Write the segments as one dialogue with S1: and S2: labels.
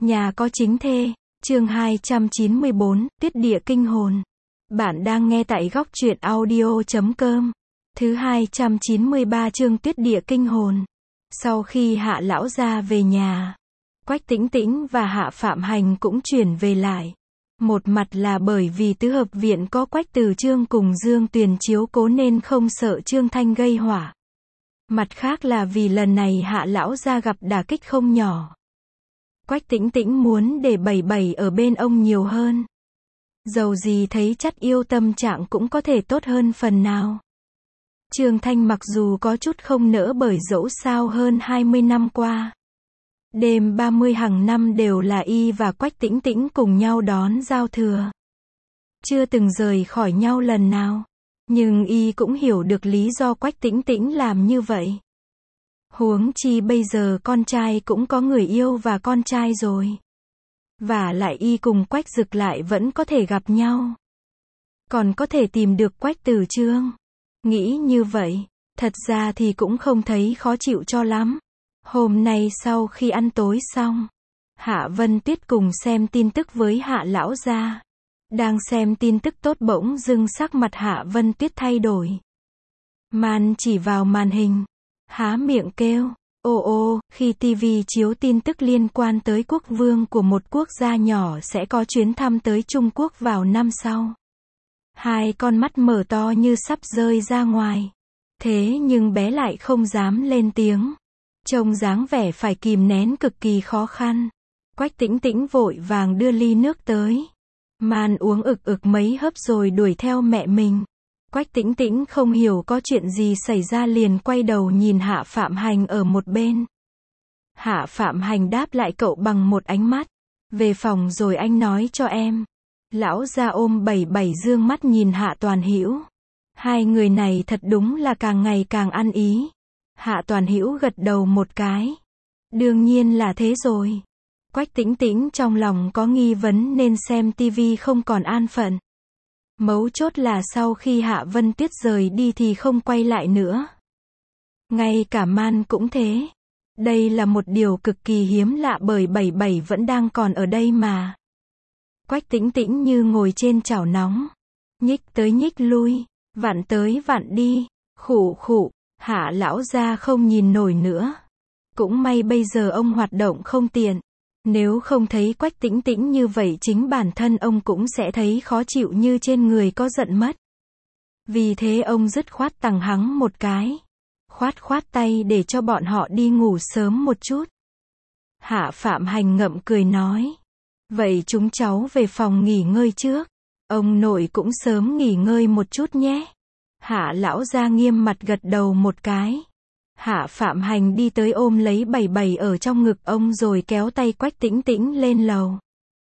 S1: Nhà có chính thê, chương 294, Tiết địa kinh hồn. Bạn đang nghe tại góc truyện audio.com. Thứ 293 chương Tuyết địa kinh hồn. Sau khi Hạ lão gia về nhà, Quách Tĩnh Tĩnh và Hạ Phạm Hành cũng chuyển về lại. Một mặt là bởi vì tứ hợp viện có Quách Từ Chương cùng Dương Tuyền chiếu cố nên không sợ Trương Thanh gây họa. Mặt khác là vì lần này Hạ lão gia gặp đả kích không nhỏ. Quách Tĩnh Tĩnh muốn để bảy ở bên ông nhiều hơn. Dầu gì thấy chắc yêu tâm trạng cũng có thể tốt hơn phần nào. Trương Thanh mặc dù có chút không nỡ bởi dẫu sao hơn 20 năm qua, đêm 30 hàng năm đều là y và Quách Tĩnh Tĩnh cùng nhau đón giao thừa. Chưa từng rời khỏi nhau lần nào. Nhưng y cũng hiểu được lý do Quách Tĩnh Tĩnh làm như vậy. Huống chi bây giờ con trai cũng có người yêu và con trai rồi. Và lại y cùng Quách Dực lại vẫn có thể gặp nhau. Còn có thể tìm được Quách Từ Chương. Nghĩ như vậy, thật ra thì cũng không thấy khó chịu cho lắm. Hôm nay sau khi ăn tối xong, Hạ Vân Tuyết cùng xem tin tức với Hạ lão gia. Đang xem tin tức tốt bỗng dưng sắc mặt Hạ Vân Tuyết thay đổi. Man chỉ vào màn hình, há miệng kêu, ô, khi TV chiếu tin tức liên quan tới quốc vương của một quốc gia nhỏ sẽ có chuyến thăm tới Trung Quốc vào năm sau. Hai con mắt mở to như sắp rơi ra ngoài. Thế nhưng bé lại không dám lên tiếng. Trông dáng vẻ phải kìm nén cực kỳ khó khăn. Quách Tĩnh Tĩnh vội vàng đưa ly nước tới. Man uống ực mấy hớp rồi đuổi theo mẹ mình. Quách Tĩnh Tĩnh không hiểu có chuyện gì xảy ra liền quay đầu nhìn Hạ Phạm Hành ở một bên. Hạ Phạm Hành đáp lại cậu bằng một ánh mắt. Về phòng rồi anh nói cho em. Lão gia ôm bảy dương mắt nhìn Hạ Toàn Hữu. Hai người này thật đúng là càng ngày càng ăn ý. Hạ Toàn Hữu gật đầu một cái. Đương nhiên là thế rồi. Quách Tĩnh Tĩnh trong lòng có nghi vấn nên xem TV không còn an phận. Mấu chốt là sau khi Hạ Vân Tuyết rời đi thì không quay lại nữa. Ngay cả Man cũng thế. Đây là một điều cực kỳ hiếm lạ bởi bảy vẫn đang còn ở đây mà. Quách Tĩnh Tĩnh như ngồi trên chảo nóng. Nhích tới nhích lui, vặn tới vặn đi, khụ, Hạ lão gia không nhìn nổi nữa. Cũng may bây giờ ông hoạt động không tiện. Nếu không thấy Quách Tĩnh Tĩnh như vậy chính bản thân ông cũng sẽ thấy khó chịu như trên người có giận mất. Vì thế ông dứt khoát tằng hắng một cái. Khoát tay để cho bọn họ đi ngủ sớm một chút. Hạ Phạm Hành ngậm cười nói. Vậy chúng cháu về phòng nghỉ ngơi trước. Ông nội cũng sớm nghỉ ngơi một chút nhé. Hạ lão gia nghiêm mặt gật đầu một cái. Hạ Phạm Hành đi tới ôm lấy bảy ở trong ngực ông rồi kéo tay Quách Tĩnh Tĩnh lên lầu.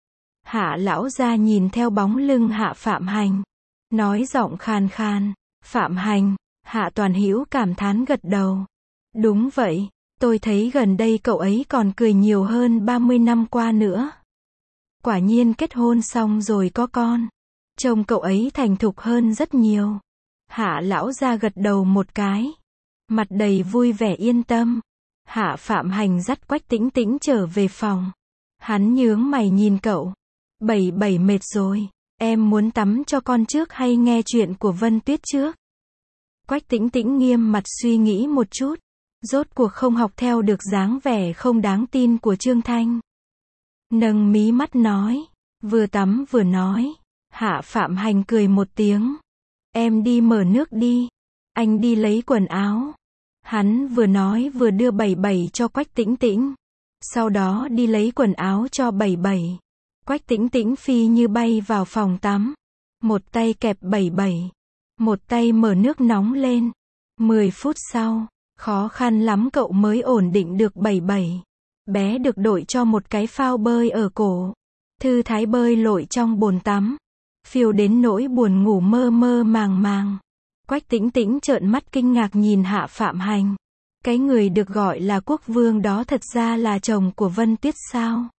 S1: Hạ lão gia nhìn theo bóng lưng Hạ Phạm Hành. Nói giọng khàn khàn. Phạm Hành. Hạ Toàn Hữu cảm thán gật đầu. Đúng vậy, tôi thấy gần đây cậu ấy còn cười nhiều hơn 30 năm qua nữa. Quả nhiên kết hôn xong rồi có con. Trông cậu ấy thành thục hơn rất nhiều. Hạ lão gia gật đầu một cái. Mặt đầy vui vẻ yên tâm. Hạ Phạm Hành dắt Quách Tĩnh Tĩnh trở về phòng. Hắn nhướng mày nhìn cậu. Bảy mệt rồi. Em muốn tắm cho con trước hay nghe chuyện của Vân Tuyết trước? Quách Tĩnh Tĩnh nghiêm mặt suy nghĩ một chút. Rốt cuộc không học theo được dáng vẻ không đáng tin của Trương Thanh. Nâng mí mắt nói. Vừa tắm vừa nói. Hạ Phạm Hành cười một tiếng. Em đi mở nước đi. Anh đi lấy quần áo. Hắn vừa nói vừa đưa bảy cho Quách Tĩnh Tĩnh. Sau đó đi lấy quần áo cho bảy. Quách Tĩnh Tĩnh phi như bay vào phòng tắm. Một tay kẹp bảy. Một tay mở nước nóng lên. 10 phút sau, khó khăn lắm cậu mới ổn định được bảy. Bé được đội cho một cái phao bơi ở cổ. Thư thái bơi lội trong bồn tắm. Phiêu đến nỗi buồn ngủ mơ màng. Quách Tĩnh Tĩnh trợn mắt kinh ngạc nhìn Hạ Phạm Hành. Cái người được gọi là quốc vương đó thật ra là chồng của Vân Tuyết sao?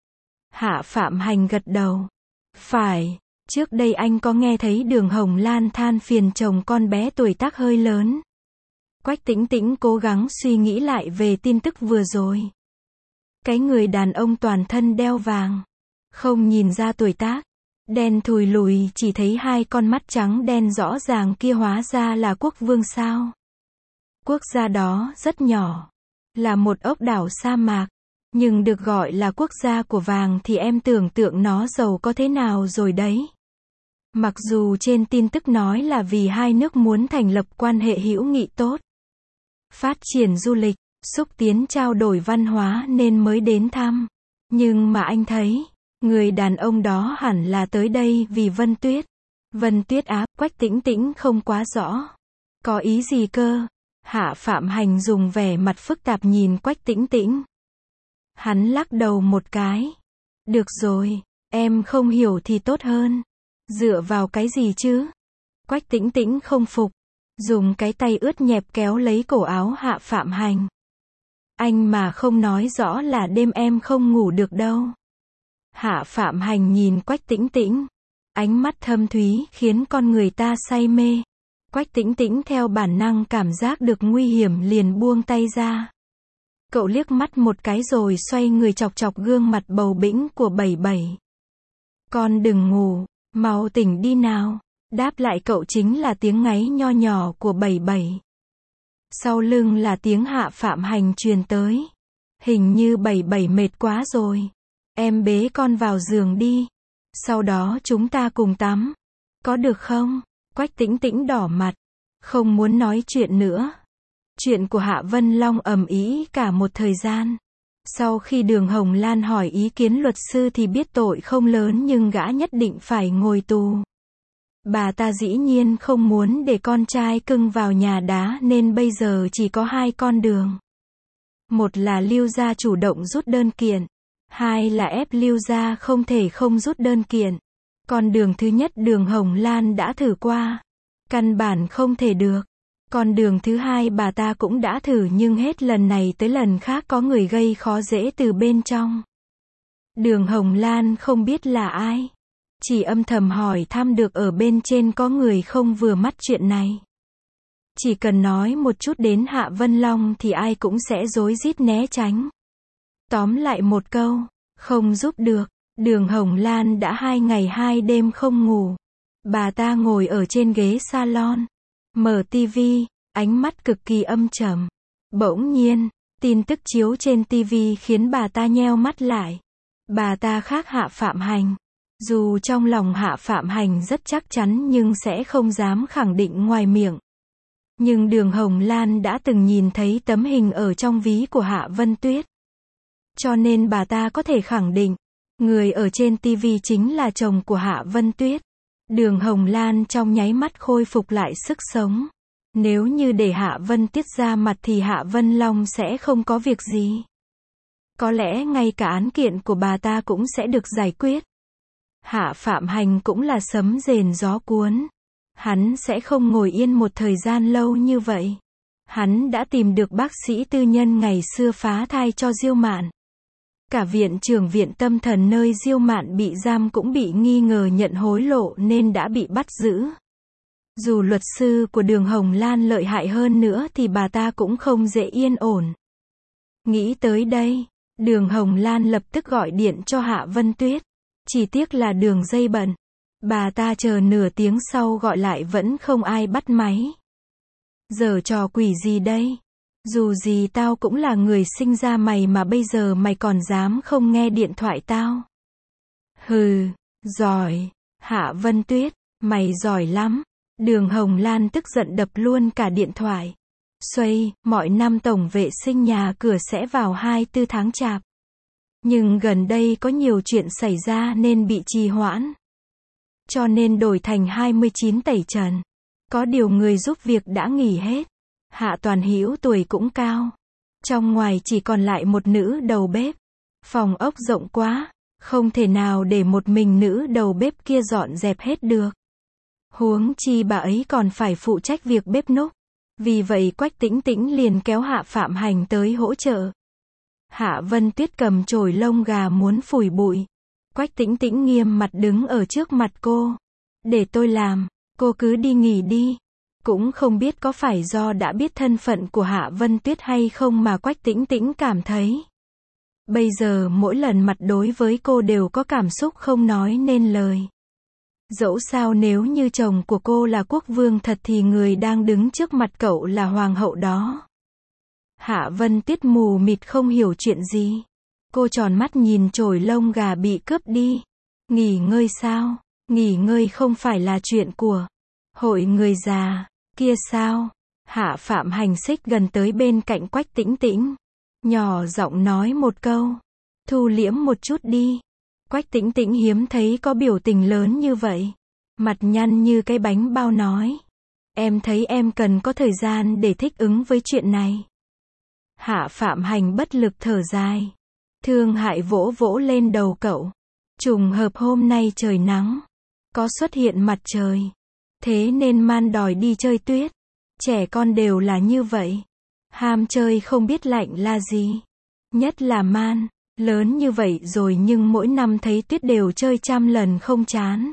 S1: Hạ Phạm Hành gật đầu. Phải, trước đây anh có nghe thấy Đường Hồng Lan than phiền chồng con bé tuổi tác hơi lớn. Quách Tĩnh Tĩnh cố gắng suy nghĩ lại về tin tức vừa rồi. Cái người đàn ông toàn thân đeo vàng. Không nhìn ra tuổi tác. Đen thùi lùi, chỉ thấy hai con mắt trắng đen rõ ràng kia hóa ra là quốc vương sao. Quốc gia đó rất nhỏ. Là một ốc đảo sa mạc. Nhưng được gọi là quốc gia của vàng thì em tưởng tượng nó giàu có thế nào rồi đấy. Mặc dù trên tin tức nói là vì hai nước muốn thành lập quan hệ hữu nghị tốt, phát triển du lịch, xúc tiến trao đổi văn hóa nên mới đến thăm. Nhưng mà anh thấy, người đàn ông đó hẳn là tới đây vì Vân Tuyết. Vân Tuyết á, Quách Tĩnh Tĩnh không quá rõ. Có ý gì cơ? Hạ Phạm Hành dùng vẻ mặt phức tạp nhìn Quách Tĩnh Tĩnh. Hắn lắc đầu một cái. Được rồi, em không hiểu thì tốt hơn. Dựa vào cái gì chứ? Quách Tĩnh Tĩnh không phục. Dùng cái tay ướt nhẹp kéo lấy cổ áo Hạ Phạm Hành. Anh mà không nói rõ là đêm em không ngủ được đâu. Hạ Phạm Hành nhìn Quách Tĩnh Tĩnh. Ánh mắt thâm thúy khiến con người ta say mê. Quách Tĩnh Tĩnh theo bản năng cảm giác được nguy hiểm liền buông tay ra. Cậu liếc mắt một cái rồi xoay người chọc chọc gương mặt bầu bĩnh của Bảy Bảy. Con đừng ngủ, mau tỉnh đi nào. Đáp lại cậu chính là tiếng ngáy nho nhỏ của Bảy Bảy. Sau lưng là tiếng Hạ Phạm Hành truyền tới. Hình như Bảy Bảy mệt quá rồi. Em bế con vào giường đi. Sau đó chúng ta cùng tắm. Có được không? Quách Tĩnh Tĩnh đỏ mặt. Không muốn nói chuyện nữa. Chuyện của Hạ Vân Long ầm ĩ cả một thời gian. Sau khi Đường Hồng Lan hỏi ý kiến luật sư thì biết tội không lớn nhưng gã nhất định phải ngồi tù. Bà ta dĩ nhiên không muốn để con trai cưng vào nhà đá nên bây giờ chỉ có hai con đường. Một là Lưu gia chủ động rút đơn kiện. Hai là ép Lưu gia không thể không rút đơn kiện. Con đường thứ nhất Đường Hồng Lan đã thử qua. Căn bản không thể được. Con đường thứ hai bà ta cũng đã thử nhưng hết lần này tới lần khác có người gây khó dễ từ bên trong. Đường Hồng Lan không biết là ai. Chỉ âm thầm hỏi thăm được ở bên trên có người không vừa mắt chuyện này. Chỉ cần nói một chút đến Hạ Vân Long thì ai cũng sẽ rối rít né tránh. Tóm lại một câu, không giúp được. Đường Hồng Lan đã 2 ngày 2 đêm không ngủ. Bà ta ngồi ở trên ghế salon, mở tivi, ánh mắt cực kỳ âm trầm. Bỗng nhiên, tin tức chiếu trên tivi khiến bà ta nheo mắt lại. Bà ta khác Hạ Phạm Hành. Dù trong lòng Hạ Phạm Hành rất chắc chắn nhưng sẽ không dám khẳng định ngoài miệng. Nhưng Đường Hồng Lan đã từng nhìn thấy tấm hình ở trong ví của Hạ Vân Tuyết. Cho nên bà ta có thể khẳng định, người ở trên tivi chính là chồng của Hạ Vân Tuyết. Đường Hồng Lan trong nháy mắt khôi phục lại sức sống. Nếu như để Hạ Vân Tuyết ra mặt thì Hạ Vân Long sẽ không có việc gì. Có lẽ ngay cả án kiện của bà ta cũng sẽ được giải quyết. Hạ Phạm Hành cũng là sấm rền gió cuốn. Hắn sẽ không ngồi yên một thời gian lâu như vậy. Hắn đã tìm được bác sĩ tư nhân ngày xưa phá thai cho Diêu Mạn. Cả viện trưởng viện tâm thần nơi Diêu Mạn bị giam cũng bị nghi ngờ nhận hối lộ nên đã bị bắt giữ. Dù luật sư của Đường Hồng Lan lợi hại hơn nữa thì bà ta cũng không dễ yên ổn. Nghĩ tới đây, Đường Hồng Lan lập tức gọi điện cho Hạ Vân Tuyết. Chỉ tiếc là đường dây bận. Bà ta chờ nửa tiếng sau gọi lại vẫn không ai bắt máy. Giờ trò quỷ gì đây? Dù gì tao cũng là người sinh ra mày mà bây giờ mày còn dám không nghe điện thoại tao. Hừ, giỏi. Hạ Vân Tuyết, mày giỏi lắm. Đường Hồng Lan tức giận đập luôn cả điện thoại. Xoay, mọi năm tổng vệ sinh nhà cửa sẽ vào 24 tháng chạp. Nhưng gần đây có nhiều chuyện xảy ra nên bị trì hoãn. Cho nên đổi thành 29 tẩy trần. Có điều người giúp việc đã nghỉ hết. Hạ Toàn Hữu tuổi cũng cao. Trong ngoài chỉ còn lại một nữ đầu bếp. Phòng ốc rộng quá, không thể nào để một mình nữ đầu bếp kia dọn dẹp hết được. Huống chi bà ấy còn phải phụ trách việc bếp núc. Vì vậy Quách Tĩnh Tĩnh liền kéo Hạ Phạm Hành tới hỗ trợ. Hạ Vân Tuyết cầm chổi lông gà muốn phủi bụi. Quách Tĩnh Tĩnh nghiêm mặt đứng ở trước mặt cô. Để tôi làm, cô cứ đi nghỉ đi. Cũng không biết có phải do đã biết thân phận của Hạ Vân Tuyết hay không mà Quách Tĩnh Tĩnh cảm thấy Bây giờ mỗi lần mặt đối với cô đều có cảm xúc không nói nên lời. Dẫu sao nếu như chồng của cô là quốc vương thật thì người đang đứng trước mặt cậu là hoàng hậu đó. Hạ Vân Tuyết mù mịt không hiểu chuyện gì. Cô tròn mắt nhìn chổi lông gà bị cướp đi. Nghỉ ngơi sao? Nghỉ ngơi không phải là chuyện của hội người già kia sao? Hạ Phạm Hành xích gần tới bên cạnh Quách Tĩnh Tĩnh, nhỏ giọng nói một câu. Thu liễm một chút đi. Quách Tĩnh Tĩnh hiếm thấy có biểu tình lớn như vậy. Mặt nhăn như cái bánh bao nói. Em thấy em cần có thời gian để thích ứng với chuyện này. Hạ Phạm Hành bất lực thở dài. Thương hại vỗ vỗ lên đầu cậu. Trùng hợp hôm nay trời nắng. Có xuất hiện mặt trời. Thế nên Man đòi đi chơi tuyết. Trẻ con đều là như vậy. Ham chơi không biết lạnh là gì. Nhất là Man. Lớn như vậy rồi nhưng mỗi năm thấy tuyết đều chơi 100 lần không chán.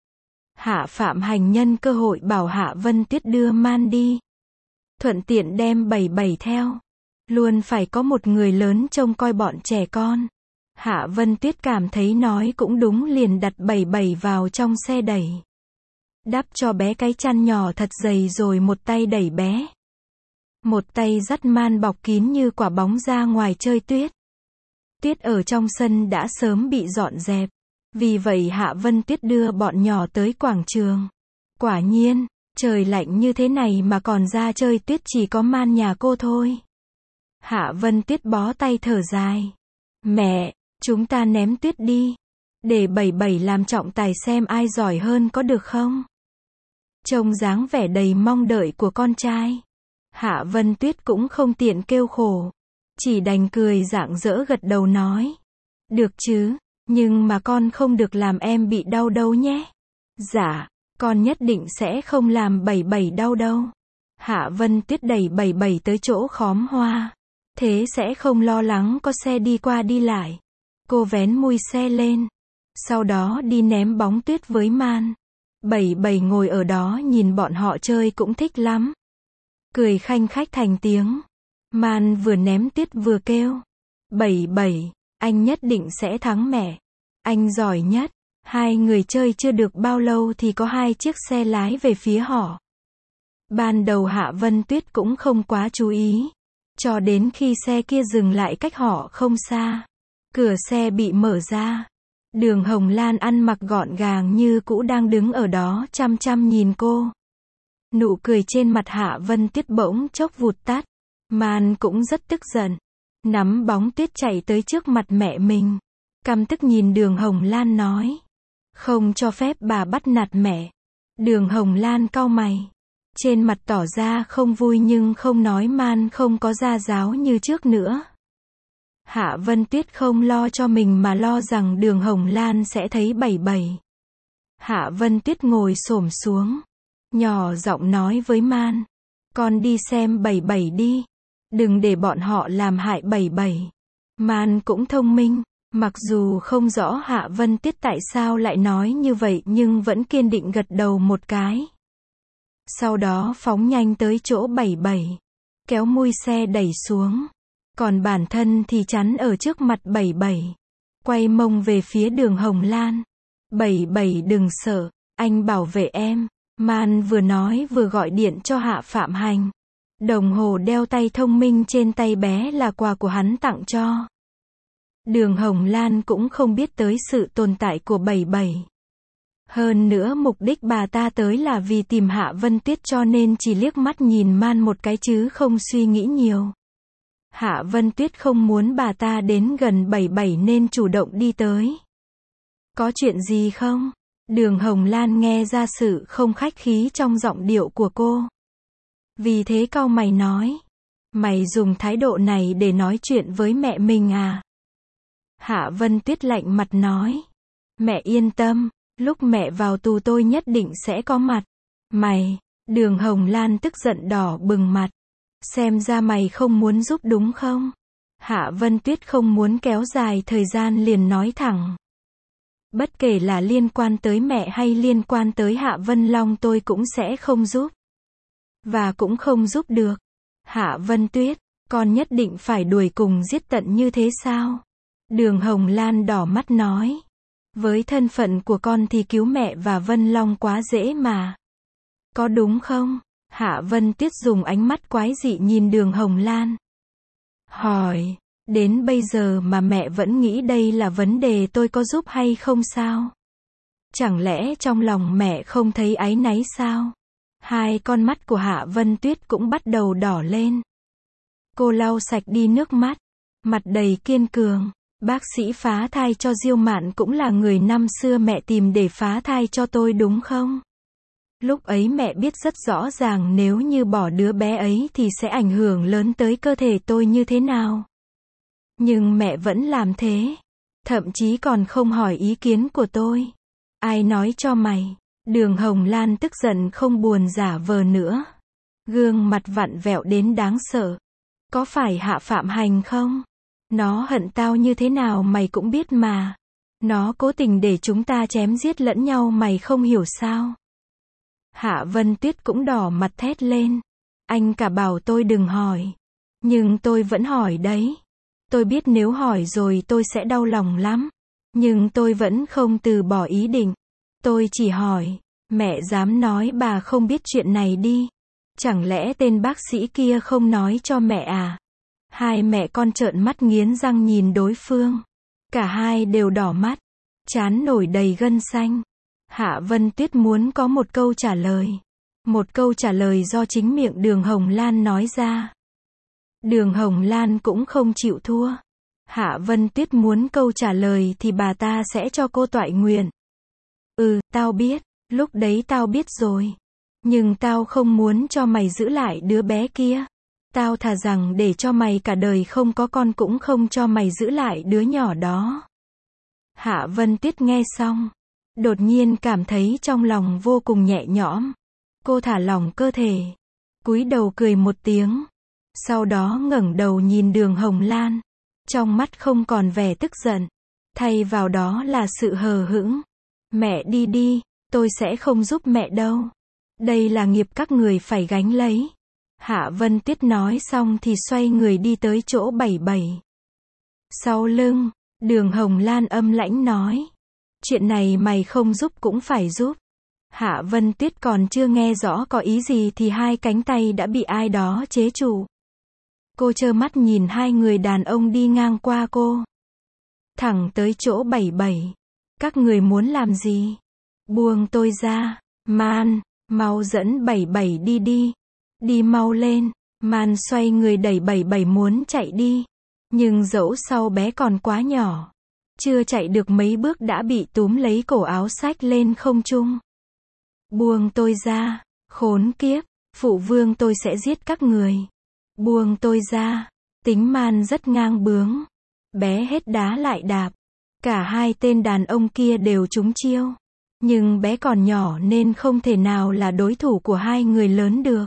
S1: Hạ Phạm Hành nhân cơ hội bảo Hạ Vân Tuyết đưa Man đi. Thuận tiện đem 77 theo. Luôn phải có một người lớn trông coi bọn trẻ con. Hạ Vân Tuyết cảm thấy nói cũng đúng liền đặt 77 vào trong xe đẩy. Đắp cho bé cái chăn nhỏ thật dày rồi một tay đẩy bé. Một tay dắt Man bọc kín như quả bóng ra ngoài chơi tuyết. Tuyết ở trong sân đã sớm bị dọn dẹp. Vì vậy Hạ Vân Tuyết đưa bọn nhỏ tới quảng trường. Quả nhiên, trời lạnh như thế này mà còn ra chơi tuyết chỉ có Man nhà cô thôi. Hạ Vân Tuyết bó tay thở dài. Mẹ, chúng ta ném tuyết đi. Để 77 làm trọng tài xem ai giỏi hơn có được không? Trông dáng vẻ đầy mong đợi của con trai. Hạ Vân Tuyết cũng không tiện kêu khổ. Chỉ đành cười rạng rỡ gật đầu nói. Được chứ, nhưng mà con không được làm em bị đau đâu nhé. Dạ, con nhất định sẽ không làm 77 đau đâu. Hạ Vân Tuyết đẩy 77 tới chỗ khóm hoa. Thế sẽ không lo lắng có xe đi qua đi lại. Cô vén mui xe lên. Sau đó đi ném bóng tuyết với Man. 77 ngồi ở đó nhìn bọn họ chơi cũng thích lắm. Cười khanh khách thành tiếng. Man vừa ném tuyết vừa kêu. 77, anh nhất định sẽ thắng mẹ. Anh giỏi nhất. Hai người chơi chưa được bao lâu thì có hai chiếc xe lái về phía họ. Ban đầu Hạ Vân Tuyết cũng không quá chú ý. Cho đến khi xe kia dừng lại cách họ không xa. Cửa xe bị mở ra. Đường Hồng Lan ăn mặc gọn gàng như cũ đang đứng ở đó chăm chăm nhìn cô. Nụ cười trên mặt Hạ Vân Tuyết bỗng chốc vụt tắt. Man cũng rất tức giận. Nắm bóng tuyết chạy tới trước mặt mẹ mình. Căm tức nhìn Đường Hồng Lan nói. Không cho phép bà bắt nạt mẹ. Đường Hồng Lan cau mày. Trên mặt tỏ ra không vui nhưng không nói Man không có gia giáo như trước nữa. Hạ Vân Tuyết không lo cho mình mà lo rằng Đường Hồng Lan sẽ thấy 77. Hạ Vân Tuyết ngồi xổm xuống. Nhỏ giọng nói với Man. Con đi xem 77 đi. Đừng để bọn họ làm hại 77. Man cũng thông minh. Mặc dù không rõ Hạ Vân Tuyết tại sao lại nói như vậy nhưng vẫn kiên định gật đầu một cái. Sau đó phóng nhanh tới chỗ 77. Kéo mui xe đẩy xuống. Còn bản thân thì chắn ở trước mặt 77. Quay mông về phía Đường Hồng Lan. 77 đừng sợ, anh bảo vệ em. Man vừa nói vừa gọi điện cho Hạ Phạm Hành. Đồng hồ đeo tay thông minh trên tay bé là quà của hắn tặng cho. Đường Hồng Lan cũng không biết tới sự tồn tại của 77. Hơn nữa mục đích bà ta tới là vì tìm Hạ Vân Tuyết cho nên chỉ liếc mắt nhìn Man một cái chứ không suy nghĩ nhiều. Hạ Vân Tuyết không muốn bà ta đến gần 77 nên chủ động đi tới. Có chuyện gì không? Đường Hồng Lan nghe ra sự không khách khí trong giọng điệu của cô. Vì thế cau mày nói. Mày dùng thái độ này để nói chuyện với mẹ mình à? Hạ Vân Tuyết lạnh mặt nói. Mẹ yên tâm, lúc mẹ vào tù tôi nhất định sẽ có mặt. Mày, Đường Hồng Lan tức giận đỏ bừng mặt. Xem ra mày không muốn giúp đúng không? Hạ Vân Tuyết không muốn kéo dài thời gian liền nói thẳng. Bất kể là liên quan tới mẹ hay liên quan tới Hạ Vân Long tôi cũng sẽ không giúp. Và cũng không giúp được. Hạ Vân Tuyết, con nhất định phải đuổi cùng giết tận như thế sao? Đường Hồng Lan đỏ mắt nói. Với thân phận của con thì cứu mẹ và Vân Long quá dễ mà. Có đúng không? Hạ Vân Tuyết dùng ánh mắt quái dị nhìn Đường Hồng Lan. Hỏi, đến bây giờ mà mẹ vẫn nghĩ đây là vấn đề tôi có giúp hay không sao? Chẳng lẽ trong lòng mẹ không thấy áy náy sao? Hai con mắt của Hạ Vân Tuyết cũng bắt đầu đỏ lên. Cô lau sạch đi nước mắt, mặt đầy kiên cường. Bác sĩ phá thai cho Diêu Mạn cũng là người năm xưa mẹ tìm để phá thai cho tôi đúng không? Lúc ấy mẹ biết rất rõ ràng nếu như bỏ đứa bé ấy thì sẽ ảnh hưởng lớn tới cơ thể tôi như thế nào. Nhưng mẹ vẫn làm thế. Thậm chí còn không hỏi ý kiến của tôi. Ai nói cho mày? Đường Hồng Lan tức giận không buồn giả vờ nữa. Gương mặt vặn vẹo đến đáng sợ. Có phải Hạ Phạm Hành không? Nó hận tao như thế nào mày cũng biết mà. Nó cố tình để chúng ta chém giết lẫn nhau mày không hiểu sao? Hạ Vân Tuyết cũng đỏ mặt thét lên. Anh cả bảo tôi đừng hỏi. Nhưng tôi vẫn hỏi đấy. Tôi biết nếu hỏi rồi tôi sẽ đau lòng lắm. Nhưng tôi vẫn không từ bỏ ý định. Tôi chỉ hỏi, mẹ dám nói bà không biết chuyện này đi. Chẳng lẽ tên bác sĩ kia không nói cho mẹ à? Hai mẹ con trợn mắt nghiến răng nhìn đối phương. Cả hai đều đỏ mắt. Trán nổi đầy gân xanh. Hạ Vân Tuyết muốn có một câu trả lời. Một câu trả lời do chính miệng Đường Hồng Lan nói ra. Đường Hồng Lan cũng không chịu thua. Hạ Vân Tuyết muốn câu trả lời thì bà ta sẽ cho cô toại nguyện. Tao biết. Lúc đấy tao biết rồi. Nhưng tao không muốn cho mày giữ lại đứa bé kia. Tao thà rằng để cho mày cả đời không có con cũng không cho mày giữ lại đứa nhỏ đó. Hạ Vân Tuyết nghe xong. Đột nhiên cảm thấy trong lòng vô cùng nhẹ nhõm. Cô thả lỏng cơ thể. Cúi đầu cười một tiếng. Sau đó ngẩng đầu nhìn Đường Hồng Lan. Trong mắt không còn vẻ tức giận. Thay vào đó là sự hờ hững. Mẹ đi đi, tôi sẽ không giúp mẹ đâu. Đây là nghiệp các người phải gánh lấy. Hạ Vân Tuyết nói xong thì xoay người đi tới chỗ 77. Sau lưng, Đường Hồng Lan âm lãnh nói. Chuyện này mày không giúp cũng phải giúp. Hạ Vân Tuyết còn chưa nghe rõ có ý gì thì hai cánh tay đã bị ai đó chế trụ. Cô trơ mắt nhìn hai người đàn ông đi ngang qua cô. Thẳng tới chỗ 77. Các người muốn làm gì? Buông tôi ra. Man, mau dẫn 77 đi đi. Đi mau lên. Man xoay người đẩy 77 muốn chạy đi. Nhưng dẫu sau bé còn quá nhỏ. Chưa chạy được mấy bước đã bị túm lấy cổ áo xách lên không trung. Buông tôi ra. Khốn kiếp. Phụ vương tôi sẽ giết các người. Buông tôi ra. Tính Man rất ngang bướng. Bé hết đá lại đạp. Cả hai tên đàn ông kia đều trúng chiêu. Nhưng bé còn nhỏ nên không thể nào là đối thủ của hai người lớn được.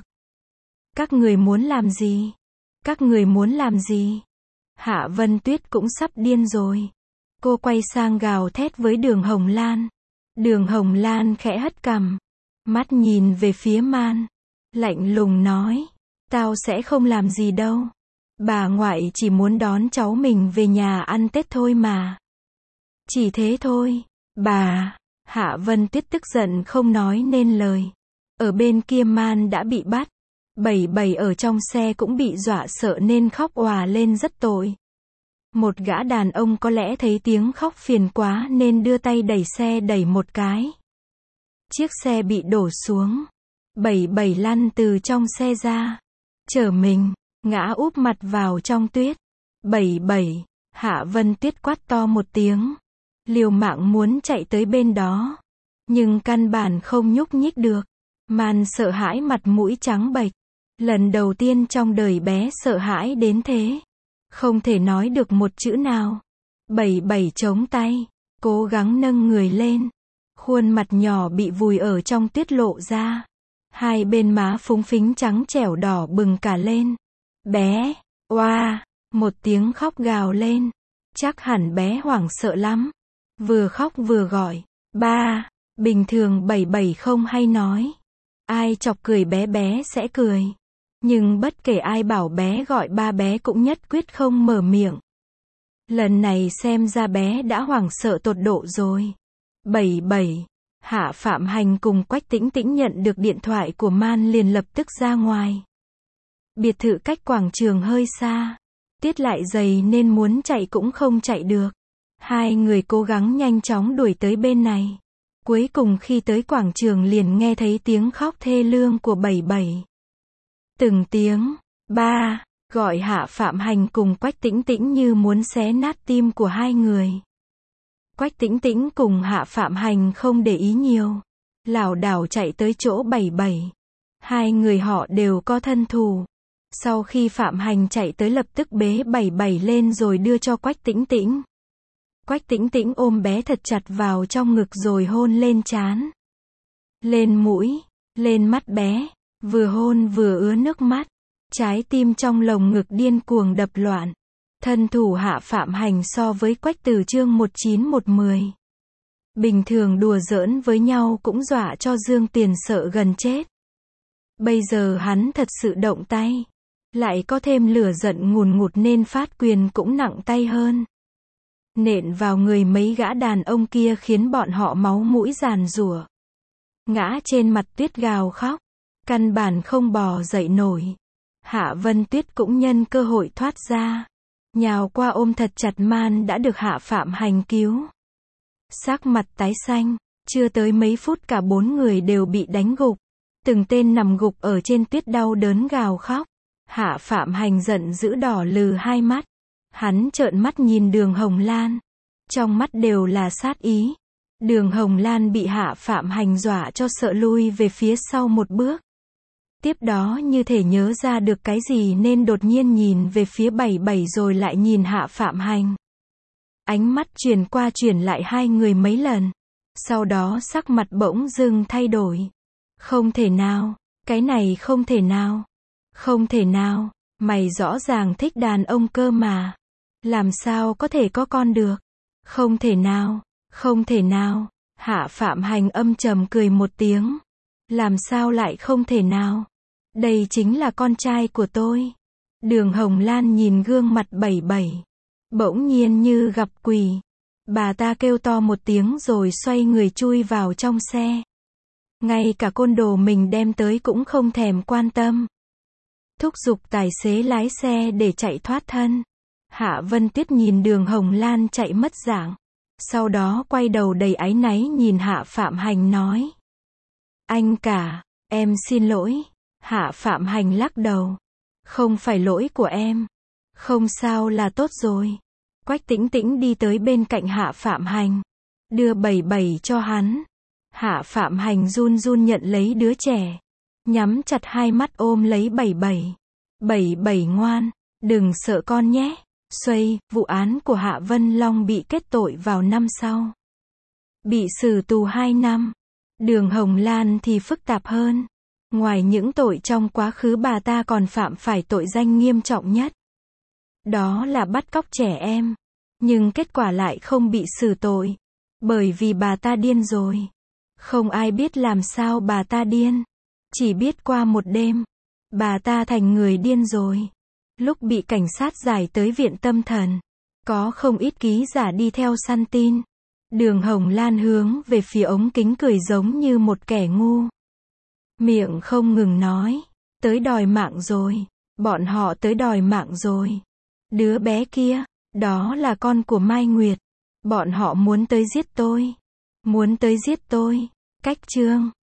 S1: Các người muốn làm gì? Các người muốn làm gì? Hạ Vân Tuyết cũng sắp điên rồi. Cô quay sang gào thét với Đường Hồng Lan. Đường Hồng Lan khẽ hất cằm. Mắt nhìn về phía Man. Lạnh lùng nói. Tao sẽ không làm gì đâu. Bà ngoại chỉ muốn đón cháu mình về nhà ăn Tết thôi mà. Chỉ thế thôi. Bà. Hạ Vân Tuyết tức giận không nói nên lời. Ở bên kia Man đã bị bắt. 77 ở trong xe cũng bị dọa sợ nên khóc òa lên rất tội. Một gã đàn ông có lẽ thấy tiếng khóc phiền quá nên đưa tay đẩy xe đẩy một cái. Chiếc xe bị đổ xuống. 77 lăn từ trong xe ra. Chở mình, ngã úp mặt vào trong tuyết. 77, Hạ Vân Tuyết quát to một tiếng. Liều mạng muốn chạy tới bên đó. Nhưng căn bản không nhúc nhích được. Man sợ hãi mặt mũi trắng bệch. Lần đầu tiên trong đời bé sợ hãi đến thế. Không thể nói được một chữ nào. 77 chống tay. Cố gắng nâng người lên. Khuôn mặt nhỏ bị vùi ở trong tuyết lộ ra. Hai bên má phúng phính trắng trẻo đỏ bừng cả lên. Bé, oa, một tiếng khóc gào lên. Chắc hẳn bé hoảng sợ lắm. Vừa khóc vừa gọi. Ba, bình thường 77 không hay nói. Ai chọc cười bé bé sẽ cười. Nhưng bất kể ai bảo bé gọi ba bé cũng nhất quyết không mở miệng. Lần này xem ra bé đã hoảng sợ tột độ rồi. 77. Hạ Phạm Hành cùng Quách Tĩnh Tĩnh nhận được điện thoại của Man liền lập tức ra ngoài. Biệt thự cách quảng trường hơi xa. Tiết lại dày nên muốn chạy cũng không chạy được. Hai người cố gắng nhanh chóng đuổi tới bên này. Cuối cùng khi tới quảng trường liền nghe thấy tiếng khóc thê lương của 77. Từng tiếng, ba, gọi Hạ Phạm Hành cùng Quách Tĩnh Tĩnh như muốn xé nát tim của hai người. Quách Tĩnh Tĩnh cùng Hạ Phạm Hành không để ý nhiều. Lảo đảo chạy tới chỗ 77. Hai người họ đều có thân thủ. Sau khi Phạm Hành chạy tới lập tức bế 77 lên rồi đưa cho Quách Tĩnh Tĩnh. Quách Tĩnh Tĩnh ôm bé thật chặt vào trong ngực rồi hôn lên trán, lên mũi, lên mắt bé, vừa hôn vừa ứa nước mắt. Trái tim trong lồng ngực điên cuồng đập loạn. Thân thủ Hạ Phạm Hành so với Quách Từ chương 19-110. Bình thường đùa giỡn với nhau cũng dọa cho Dương Tiền sợ gần chết. Bây giờ hắn thật sự động tay. Lại có thêm lửa giận ngùn ngụt nên phát quyền cũng nặng tay hơn. Nện vào người mấy gã đàn ông kia khiến bọn họ máu mũi giàn giụa. Ngã trên mặt Tuyết gào khóc. Căn bản không bò dậy nổi. Hạ Vân Tuyết cũng nhân cơ hội thoát ra. Nhào qua ôm thật chặt Man đã được Hạ Phạm Hành cứu. Sắc mặt tái xanh. Chưa tới mấy phút cả bốn người đều bị đánh gục. Từng tên nằm gục ở trên tuyết đau đớn gào khóc. Hạ Phạm Hành giận dữ đỏ lừ hai mắt. Hắn trợn mắt nhìn Đường Hồng Lan. Trong mắt đều là sát ý. Đường Hồng Lan bị Hạ Phạm Hành dọa cho sợ lui về phía sau một bước. Tiếp đó như thể nhớ ra được cái gì nên đột nhiên nhìn về phía 77 rồi lại nhìn Hạ Phạm Hành. Ánh mắt chuyển qua chuyển lại hai người mấy lần. Sau đó sắc mặt bỗng dưng thay đổi. Không thể nào, cái này không thể nào. Không thể nào, mày rõ ràng thích đàn ông cơ mà. Làm sao có thể có con được? Không thể nào, không thể nào. Hạ Phạm Hành âm trầm cười một tiếng. Làm sao lại không thể nào? Đây chính là con trai của tôi. Đường Hồng Lan nhìn gương mặt 77. Bỗng nhiên như gặp quỷ. Bà ta kêu to một tiếng rồi xoay người chui vào trong xe. Ngay cả côn đồ mình đem tới cũng không thèm quan tâm. Thúc giục tài xế lái xe để chạy thoát thân. Hạ Vân Tuyết nhìn Đường Hồng Lan chạy mất dạng. Sau đó quay đầu đầy áy náy nhìn Hạ Phạm Hành nói. Anh cả, em xin lỗi. Hạ Phạm Hành lắc đầu. Không phải lỗi của em. Không sao là tốt rồi. Quách Tĩnh Tĩnh đi tới bên cạnh Hạ Phạm Hành. Đưa 77 cho hắn. Hạ Phạm Hành run run nhận lấy đứa trẻ. Nhắm chặt hai mắt ôm lấy 77. 77 ngoan. Đừng sợ con nhé. Xoay, vụ án của Hạ Vân Long bị kết tội vào năm sau. Bị xử tù 2 năm. Đường Hồng Lan thì phức tạp hơn. Ngoài những tội trong quá khứ bà ta còn phạm phải tội danh nghiêm trọng nhất. Đó là bắt cóc trẻ em. Nhưng kết quả lại không bị xử tội. Bởi vì bà ta điên rồi. Không ai biết làm sao bà ta điên. Chỉ biết qua một đêm. Bà ta thành người điên rồi. Lúc bị cảnh sát giải tới viện tâm thần. Có không ít ký giả đi theo săn tin. Đường Hồng Lan hướng về phía ống kính cười giống như một kẻ ngu. Miệng không ngừng nói. Tới đòi mạng rồi. Bọn họ tới đòi mạng rồi. Đứa bé kia, đó là con của Mai Nguyệt. Bọn họ muốn tới giết tôi. Muốn tới giết tôi. Cách chương